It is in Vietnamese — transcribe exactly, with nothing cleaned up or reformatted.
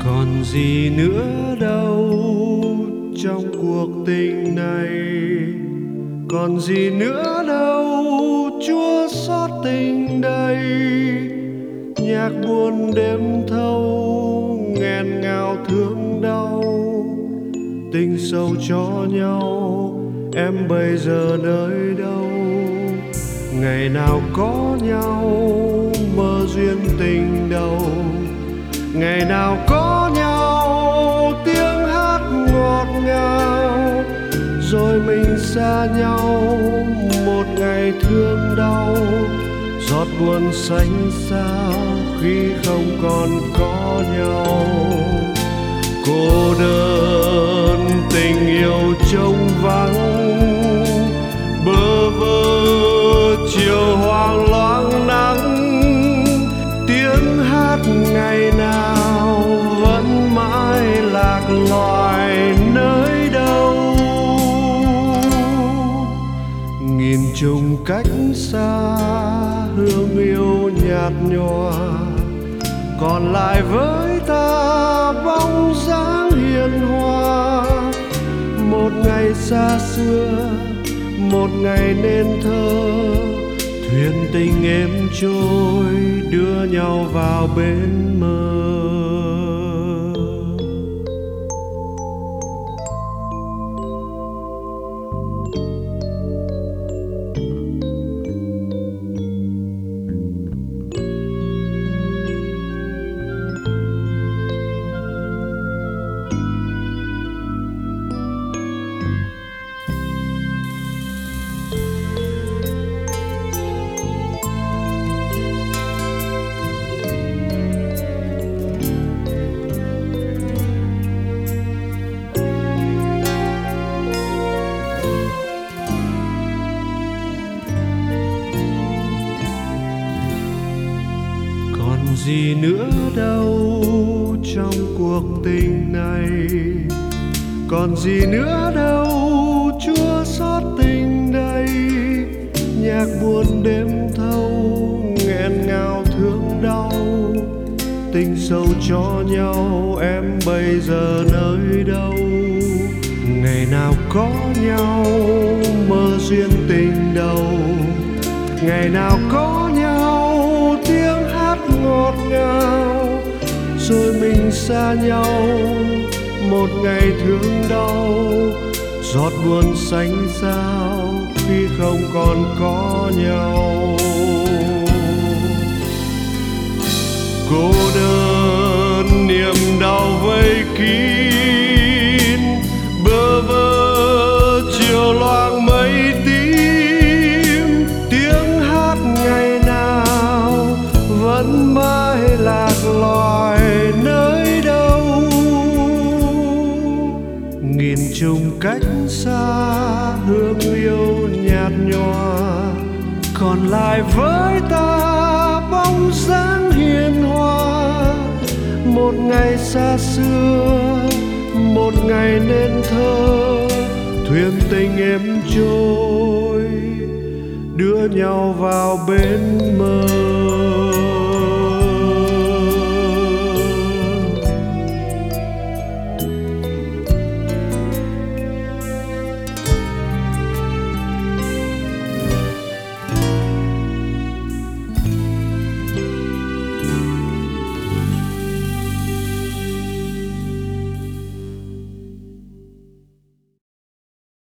Còn gì nữa đâu trong cuộc tình này, còn gì nữa đâu chua xót tình đây. Nhạc buồn đêm thâu nghẹn ngào thương đau, tình sâu cho nhau em bây giờ nơi đâu. Ngày nào có nhau mơ duyên tình đầu, ngày nào có nhau tiếng hát ngọt ngào, rồi mình xa nhau một ngày thương đau. Giọt buồn xanh xao khi không còn có nhau, cô đơn tình yêu trông vắng, bơ vơ chiều hoang loáng nắng. Tiếng hát ngày nào vẫn mãi lạc loài nơi đâu. Nghìn trùng cách xa hương yêu nhạt nhòa, còn lại với ta bóng dáng hiền hòa. Một ngày xa xưa, một ngày nên thơ, thuyền tình êm trôi đưa nhau vào bến mơ. Còn gì nữa đâu trong cuộc tình này, còn gì nữa đâu chua xót tình đây. Nhạc buồn đêm thâu nghẹn ngào thương đau, tình sâu cho nhau em bây giờ nơi đâu. Ngày nào có nhau mơ duyên tình đầu, ngày nào có nhau tiếng hát ngọt ngào, rồi mình xa nhau một ngày thương đau. Giọt buồn xanh xao khi không còn có nhau, cô đơn niềm đau vây kín, bơ vơ chiều loang mây tím. Tiếng hát ngày nào vẫn mãi lạc loài nơi đâu. Nghìn trùng cách xa hương yêu nhạt nhòa, còn lại với ta bóng dáng hiền hòa. Một ngày xa xưa, một ngày nên thơ, thuyền tình êm trôi đưa nhau vào bến mơ.